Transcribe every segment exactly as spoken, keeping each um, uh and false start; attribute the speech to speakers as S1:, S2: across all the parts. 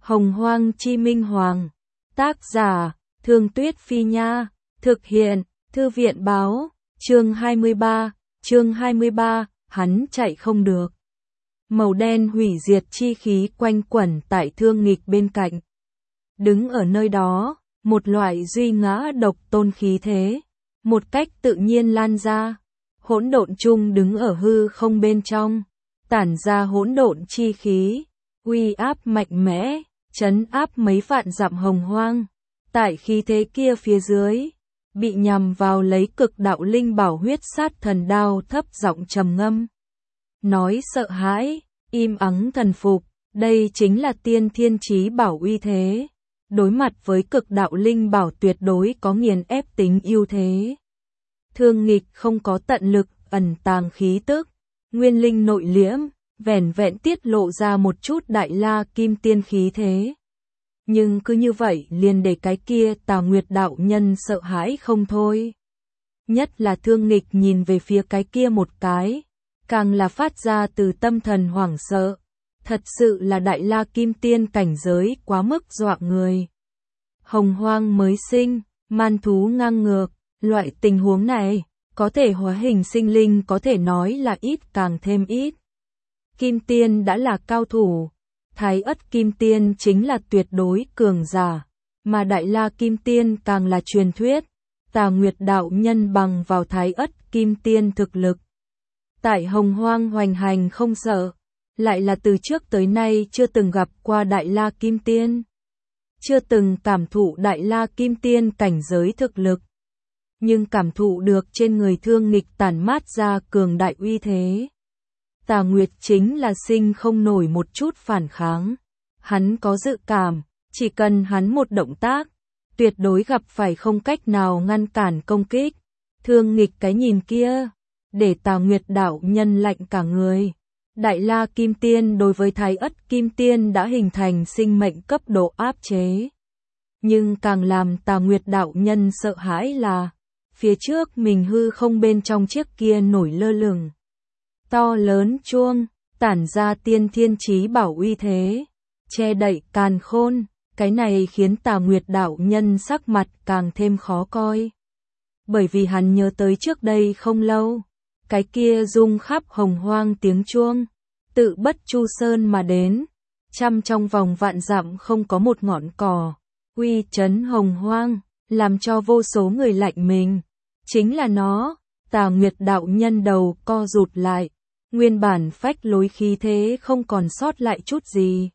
S1: Hồng Hoang Chi Minh Hoàng. Tác giả, Thương Tuyết Phi Nha. Thực hiện, Thư viện Báo. Chương hai mươi ba, chương hai mươi ba, hắn chạy không được. Màu đen hủy diệt chi khí quanh quẩn tại Thương Nghịch bên cạnh. Đứng ở nơi đó, một loại duy ngã độc tôn khí thế, một cách tự nhiên lan ra. Hỗn độn chung đứng ở hư không bên trong, tản ra hỗn độn chi khí, uy áp mạnh mẽ, trấn áp mấy vạn dặm hồng hoang. Tại khí thế kia phía dưới, bị nhằm vào lấy cực đạo linh bảo huyết sát thần đao thấp giọng trầm ngâm. Nói sợ hãi, im ắng thần phục, đây chính là tiên thiên chí bảo uy thế. Đối mặt với cực đạo linh bảo tuyệt đối có nghiền ép tính ưu thế. Thương Nghịch không có tận lực ẩn tàng khí tức, nguyên linh nội liễm, vẻn vẹn tiết lộ ra một chút đại la kim tiên khí thế. Nhưng cứ như vậy liền để cái kia Tà Nguyệt đạo nhân sợ hãi không thôi. Nhất là Thương Nghịch nhìn về phía cái kia một cái, càng là phát ra từ tâm thần hoảng sợ. Thật sự là đại la kim tiên cảnh giới quá mức dọa người. Hồng hoang mới sinh, man thú ngang ngược, loại tình huống này, có thể hóa hình sinh linh có thể nói là ít càng thêm ít. Kim tiên đã là cao thủ, Thái Ất kim tiên chính là tuyệt đối cường giả, mà đại la kim tiên càng là truyền thuyết. Tà Nguyệt đạo nhân bằng vào Thái Ất kim tiên thực lực, tại hồng hoang hoành hành không sợ, lại là từ trước tới nay chưa từng gặp qua đại la kim tiên, chưa từng cảm thụ đại la kim tiên cảnh giới thực lực, nhưng cảm thụ được trên người Thương Nghịch tản mát ra cường đại uy thế. Tà Nguyệt chính là sinh không nổi một chút phản kháng. Hắn có dự cảm, chỉ cần hắn một động tác, tuyệt đối gặp phải không cách nào ngăn cản công kích. Thương Nghịch cái nhìn kia, để Tà Nguyệt đạo nhân lạnh cả người. Đại la kim tiên đối với Thái Ất kim tiên đã hình thành sinh mệnh cấp độ áp chế. Nhưng càng làm Tà Nguyệt đạo nhân sợ hãi là, phía trước mình hư không bên trong chiếc kia nổi lơ lửng. To lớn chuông, tản ra tiên thiên chí bảo uy thế, che đậy càn khôn, cái này khiến Tà Nguyệt đạo nhân sắc mặt càng thêm khó coi. Bởi vì hắn nhớ tới trước đây không lâu, cái kia rung khắp hồng hoang tiếng chuông, tự Bất Chu Sơn mà đến, trăm trong vòng vạn dặm không có một ngọn cỏ, uy chấn hồng hoang, làm cho vô số người lạnh mình. Chính là nó. Tà Nguyệt đạo nhân đầu co rụt lại, nguyên bản phách lối khí thế không còn sót lại chút gì.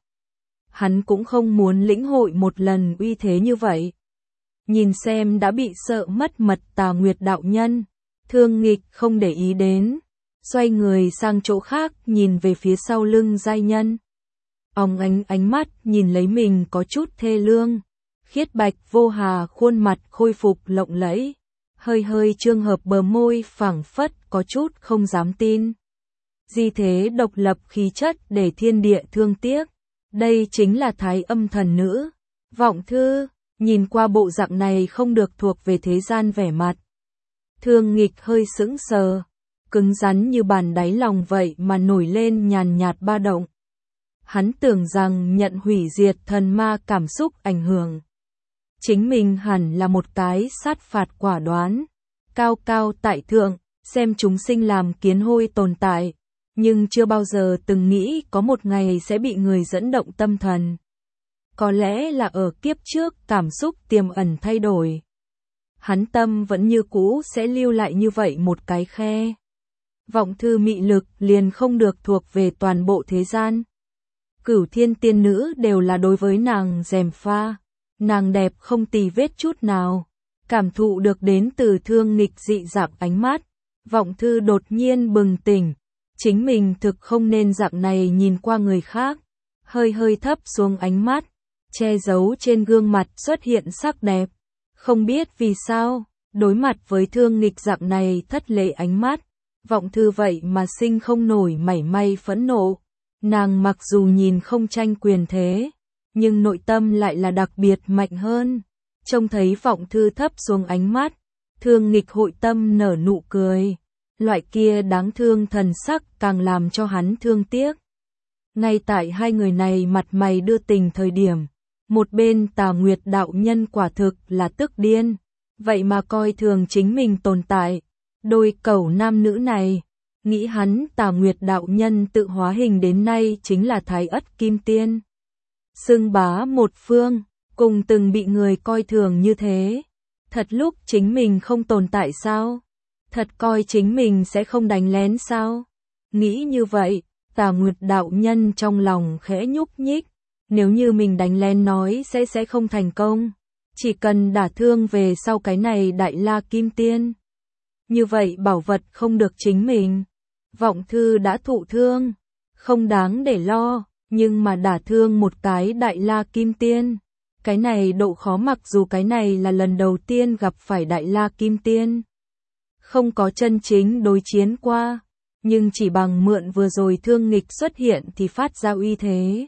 S1: Hắn cũng không muốn lĩnh hội một lần uy thế như vậy. Nhìn xem đã bị sợ mất mật Tà Nguyệt đạo nhân, Thương Nghịch không để ý đến, xoay người sang chỗ khác nhìn về phía sau lưng giai nhân. Óng ánh ánh mắt nhìn lấy mình có chút thê lương, khiết bạch vô hà khuôn mặt khôi phục lộng lẫy. Hơi hơi trương hợp bờ môi phảng phất có chút không dám tin. Di thế độc lập khí chất để thiên địa thương tiếc. Đây chính là Thái Âm thần nữ. Vọng Thư, nhìn qua bộ dạng này không được thuộc về thế gian vẻ mặt. Thương Nghịch hơi sững sờ, cứng rắn như bàn đáy lòng vậy mà nổi lên nhàn nhạt ba động. Hắn tưởng rằng nhận hủy diệt thần ma cảm xúc ảnh hưởng. Chính mình hẳn là một cái sát phạt quả đoán, cao cao tại thượng, xem chúng sinh làm kiến hôi tồn tại, nhưng chưa bao giờ từng nghĩ có một ngày sẽ bị người dẫn động tâm thần. Có lẽ là ở kiếp trước cảm xúc tiềm ẩn thay đổi. Hắn tâm vẫn như cũ sẽ lưu lại như vậy một cái khe. Vọng Thư mị lực liền không được thuộc về toàn bộ thế gian. Cửu thiên tiên nữ đều là đối với nàng gièm pha. Nàng đẹp không tì vết chút nào, cảm thụ được đến từ Thương Nghịch dị dạng ánh mắt. Vọng Thư đột nhiên bừng tỉnh, chính mình thực không nên dạng này nhìn qua người khác. Hơi hơi thấp xuống ánh mắt, che giấu trên gương mặt xuất hiện sắc đẹp. Không biết vì sao, đối mặt với Thương Nghịch dạng này thất lễ ánh mắt, Vọng Thư vậy mà sinh không nổi mảy may phẫn nộ. Nàng mặc dù nhìn không tranh quyền thế, nhưng nội tâm lại là đặc biệt mạnh hơn. Trông thấy Vọng Thư thấp xuống ánh mắt, Thương Nghịch hội tâm nở nụ cười. Loại kia đáng thương thần sắc càng làm cho hắn thương tiếc. Ngay tại hai người này mặt mày đưa tình thời điểm, một bên Tà Nguyệt đạo nhân quả thực là tức điên, vậy mà coi thường chính mình tồn tại. Đôi cẩu nam nữ này, nghĩ hắn Tà Nguyệt đạo nhân tự hóa hình đến nay chính là Thái Ất Kim Tiên. Xưng bá một phương, cùng từng bị người coi thường như thế. Thật lúc chính mình không tồn tại sao? Thật coi chính mình sẽ không đánh lén sao? Nghĩ như vậy, Tà Nguyệt đạo nhân trong lòng khẽ nhúc nhích. Nếu như mình đánh lén nói sẽ sẽ không thành công. Chỉ cần đả thương về sau cái này Đại La Kim Tiên. Như vậy bảo vật không được chính mình. Vọng thư đã thụ thương, không đáng để lo, nhưng mà đả thương một cái Đại La Kim Tiên. Cái này độ khó mặc dù cái này là lần đầu tiên gặp phải Đại La Kim Tiên. Không có chân chính đối chiến qua, nhưng chỉ bằng mượn vừa rồi thương nghịch xuất hiện thì phát ra uy thế.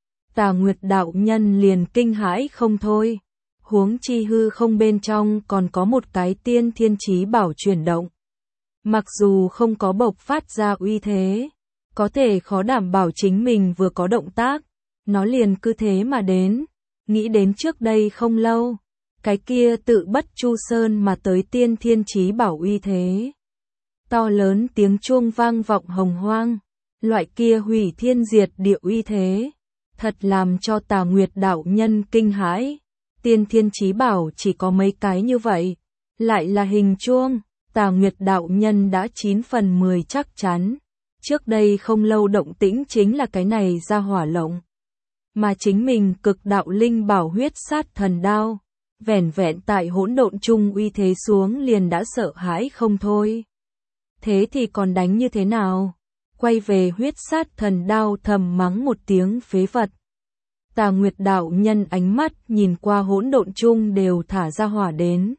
S1: Tà Nguyệt đạo nhân liền kinh hãi không thôi. Huống chi hư không bên trong còn có một cái tiên thiên chí bảo chuyển động. Mặc dù không có bộc phát ra uy thế, có thể khó đảm bảo chính mình vừa có động tác, nó liền cứ thế mà đến. Nghĩ đến trước đây không lâu, cái kia tự Bất Chu Sơn mà tới tiên thiên chí bảo uy thế. To lớn tiếng chuông vang vọng hồng hoang, loại kia hủy thiên diệt địa uy thế, thật làm cho Tà Nguyệt đạo nhân kinh hãi. Tiên thiên chí bảo chỉ có mấy cái như vậy, lại là hình chuông, Tà Nguyệt đạo nhân đã chín phần mười chắc chắn. Trước đây không lâu động tĩnh chính là cái này ra hỏa lộng. Mà chính mình cực đạo linh bảo huyết sát thần đao, vẻn vẹn tại hỗn độn chung uy thế xuống liền đã sợ hãi không thôi. Thế thì còn đánh như thế nào? Quay về huyết sát thần đao thầm mắng một tiếng phế vật. Tà Nguyệt đạo nhân ánh mắt nhìn qua hỗn độn chung đều thả ra hỏa đến.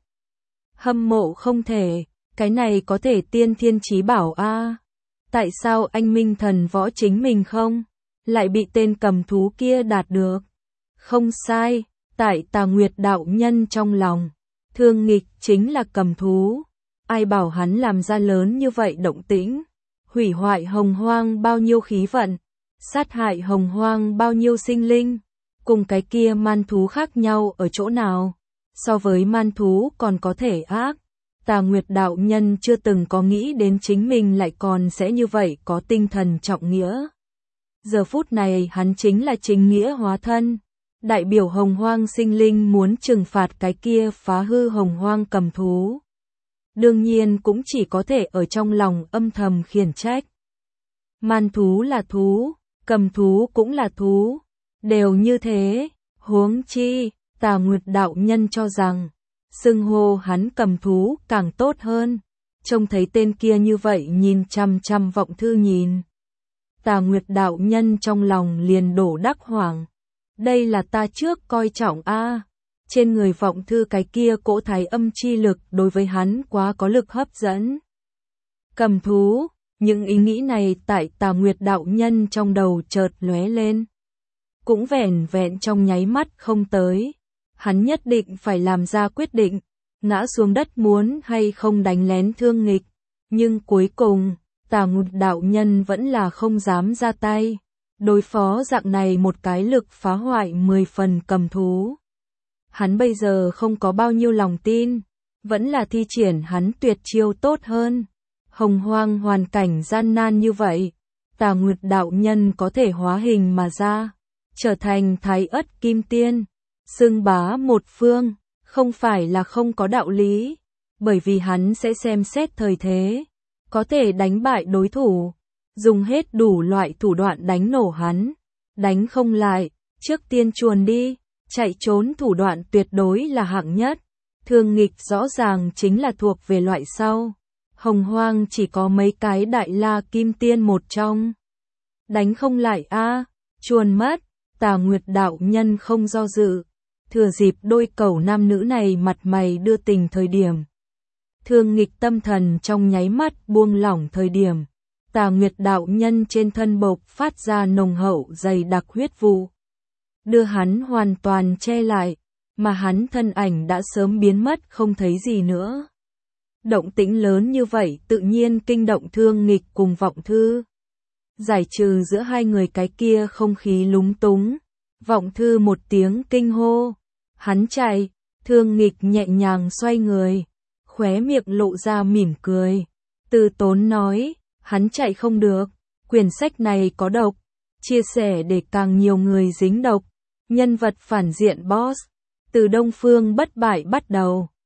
S1: Hâm mộ không thể, cái này có thể tiên thiên chí bảo a. À. Tại sao anh minh thần võ chính mình không? Lại bị tên cầm thú kia đạt được. Không sai, tại Tà Nguyệt đạo nhân trong lòng, thương nghịch chính là cầm thú. Ai bảo hắn làm ra lớn như vậy động tĩnh, hủy hoại hồng hoang bao nhiêu khí vận, sát hại hồng hoang bao nhiêu sinh linh, cùng cái kia man thú khác nhau ở chỗ nào, so với man thú còn có thể ác. Tà Nguyệt đạo nhân chưa từng có nghĩ đến chính mình lại còn sẽ như vậy có tinh thần trọng nghĩa. Giờ phút này hắn chính là chính nghĩa hóa thân, đại biểu hồng hoang sinh linh muốn trừng phạt cái kia phá hư hồng hoang cầm thú. Đương nhiên cũng chỉ có thể ở trong lòng âm thầm khiển trách. Man thú là thú, cầm thú cũng là thú, đều như thế, huống chi, Tà Nguyệt đạo nhân cho rằng, xưng hô hắn cầm thú càng tốt hơn. Trông thấy tên kia như vậy nhìn chăm chăm vọng thư nhìn. Tà Nguyệt đạo nhân trong lòng liền đổ đắc hoảng. Đây là ta trước coi trọng a. À. Trên người vọng thư cái kia cỗ thái âm chi lực đối với hắn quá có lực hấp dẫn. Cầm thú, những ý nghĩ này tại Tà Nguyệt đạo nhân trong đầu chợt lóe lên. Cũng vẻn vẹn trong nháy mắt không tới. Hắn nhất định phải làm ra quyết định, ngã xuống đất muốn hay không đánh lén thương nghịch. Nhưng cuối cùng, Tà Nguyệt đạo nhân vẫn là không dám ra tay. Đối phó dạng này một cái lực phá hoại mười phần cầm thú. Hắn bây giờ không có bao nhiêu lòng tin, vẫn là thi triển hắn tuyệt chiêu tốt hơn. Hồng hoang hoàn cảnh gian nan như vậy, Tà Nguyệt đạo nhân có thể hóa hình mà ra, trở thành Thái Ất Kim Tiên, xưng bá một phương, không phải là không có đạo lý, bởi vì hắn sẽ xem xét thời thế, có thể đánh bại đối thủ, dùng hết đủ loại thủ đoạn đánh nổ hắn, đánh không lại, trước tiên chuồn đi. Chạy trốn thủ đoạn tuyệt đối là hạng nhất, thương nghịch rõ ràng chính là thuộc về loại sau. Hồng hoang chỉ có mấy cái Đại La Kim Tiên một trong. Đánh không lại a, à, chuồn mất, Tà Nguyệt đạo nhân không do dự, thừa dịp đôi cẩu nam nữ này mặt mày đưa tình thời điểm. Thương nghịch tâm thần trong nháy mắt buông lỏng thời điểm, Tà Nguyệt đạo nhân trên thân bộc phát ra nồng hậu dày đặc huyết vụ. Đưa hắn hoàn toàn che lại, mà hắn thân ảnh đã sớm biến mất không thấy gì nữa. Động tĩnh lớn như vậy tự nhiên kinh động thương nghịch cùng vọng thư. giải trừ giữa hai người cái kia không khí lúng túng. Vọng Thư một tiếng kinh hô. Hắn chạy, Thương Nghịch nhẹ nhàng xoay người, khóe miệng lộ ra mỉm cười. Từ Tốn nói, hắn chạy không được, quyển sách này có độc, chia sẻ để càng nhiều người dính độc. Nhân vật phản diện boss, từ Đông Phương Bất Bại bắt đầu.